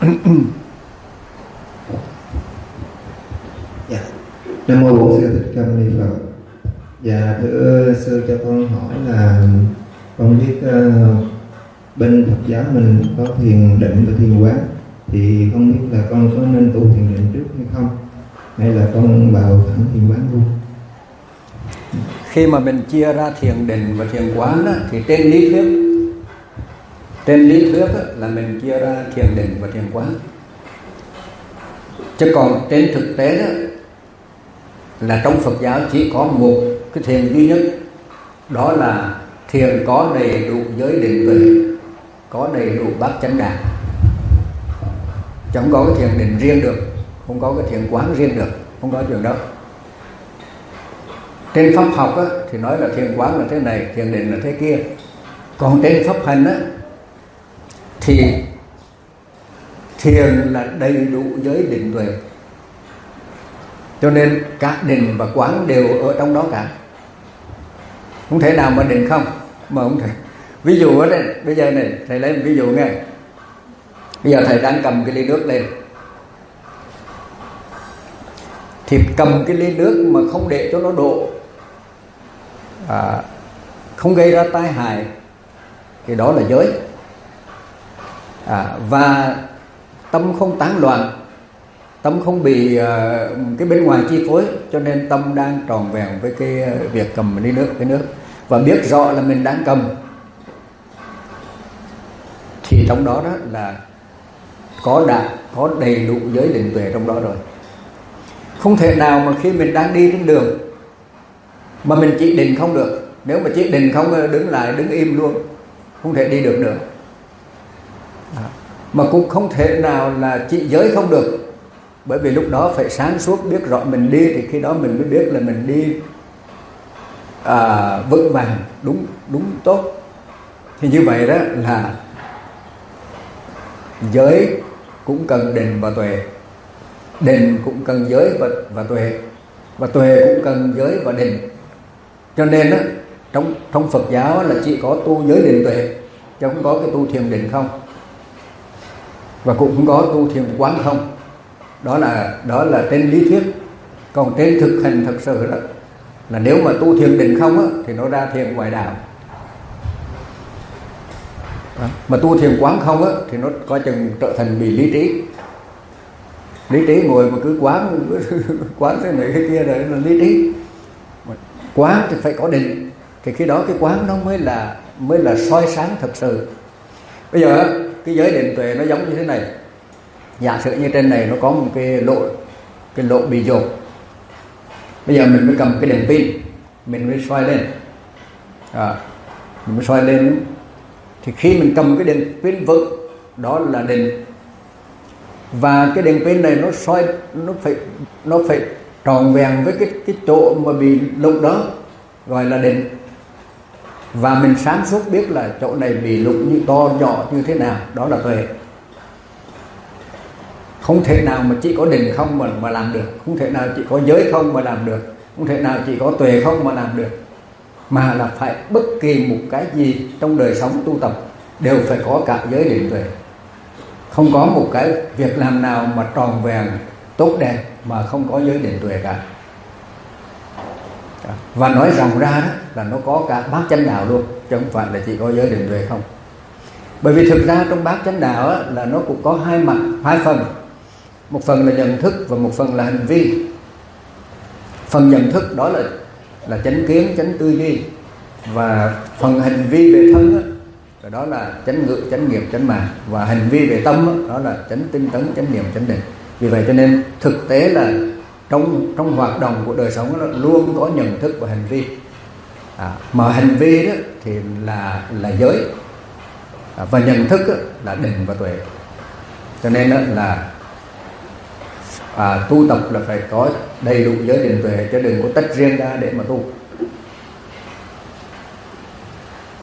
Dạ. Nam mô Bổn Sư Thích Ca Mâu Ni Phật. Dạ thưa sư, cho con hỏi là con biết bên Phật giáo mình có thiền định và thiền quán, thì không biết là con có nên tu thiền định trước hay không, hay là con vào thẳng thiền quán luôn? Khi mà mình chia ra thiền định và thiền quán đó, thì trên lý thuyết đó, là mình chia ra thiền định và thiền quán. Chứ còn trên thực tế đó, là trong Phật giáo chỉ có một cái thiền duy nhất, đó là thiền có đầy đủ giới định tuệ, có đầy đủ bát chánh đạo. Chẳng có cái thiền định riêng được, không có cái thiền quán riêng được, không có chuyện đó. Trên pháp học á, thì nói là thiền quán là thế này, thiền định là thế kia. Còn trên pháp hành á, thì thiền là đầy đủ giới định tuệ, cho nên cả định và quán đều ở trong đó cả. Không thể nào mà định không, mà không thể. Ví dụ ở đây, bây giờ này thầy lấy một ví dụ nghe. Bây giờ thầy đang cầm cái ly nước lên, thì cầm cái ly nước mà không để cho nó đổ, không gây ra tai hại, thì đó là giới. Và tâm không tán loạn, tâm không bị cái bên ngoài chi phối, cho nên tâm đang tròn vẹn với cái việc cầm ly nước, cái nước, và biết rõ là mình đang cầm, thì trong đó đó là có đầy đủ giới định tuệ trong đó rồi. Không thể nào mà khi mình đang đi trên đường mà mình chỉ định không được. Nếu mà chỉ định không, đứng lại, đứng im luôn, không thể đi được nữa. Mà cũng không thể nào là chỉ giới không được, bởi vì lúc đó phải sáng suốt biết rõ mình đi, thì khi đó mình mới biết là mình đi vững vàng, đúng tốt. Thì như vậy đó là giới cũng cần định và tuệ, định cũng cần giới và tuệ, và tuệ cũng cần giới và định. Cho nên đó, trong Phật giáo là chỉ có tu giới định tuệ, chứ không có cái tu thiền định không, và cũng không có tu thiền quán không. Đó là trên lý thuyết. Còn trên thực hành thật sự đó, là nếu mà tu thiền định không á, thì nó ra thiền ngoại đạo. Mà tu thiền quán không á, thì nó coi chừng trở thành bị lý trí. Lý trí ngồi mà cứ quán thế này cái kia rồi là lý trí. Quán thì phải có định, thì khi đó cái quán nó mới là soi sáng thật sự. Bây giờ cái giới định tuệ nó giống như thế này. Giả sử như trên này nó có một cái lỗ bị dột. Bây giờ mình mới cầm cái đèn pin, mình mới xoay lên, mình mới xoay lên. Thì khi mình cầm cái đèn pin vững, đó là định. Và cái đèn pin này nó soi, nó phải tròn vẹn với cái chỗ mà bị lục đó, gọi là định. Và mình sáng suốt biết là chỗ này bị lục như to nhỏ như thế nào, đó là tuệ. Không thể nào mà chỉ có định không mà làm được, không thể nào chỉ có giới không mà làm được, không thể nào chỉ có tuệ không mà làm được, mà là phải bất kỳ một cái gì trong đời sống tu tập đều phải có cả giới định tuệ. Không có một cái việc làm nào mà tròn vẹn tốt đẹp mà không có giới định tuệ cả. Và nói rộng ra đó là nó có cả bát chánh đạo luôn, chứ không phải là chỉ có giới định tuệ không. Bởi vì thực ra trong bát chánh đạo á, là nó cũng có hai mặt, hai phần. Một phần là nhận thức và một phần là hành vi. Phần nhận thức đó là chánh kiến, chánh tư duy. Và phần hành vi về thân đó là chánh ngữ, chánh nghiệp, chánh mạng. Và hành vi về tâm đó là chánh tinh tấn, chánh niệm, chánh định. Vì vậy cho nên thực tế là trong hoạt động của đời sống nó luôn có nhận thức và hành vi. Mà hành vi đó thì là giới, và nhận thức là định và tuệ. Cho nên đó là tu tập là phải có đầy đủ giới định tuệ, chứ đừng có tách riêng ra để mà tu.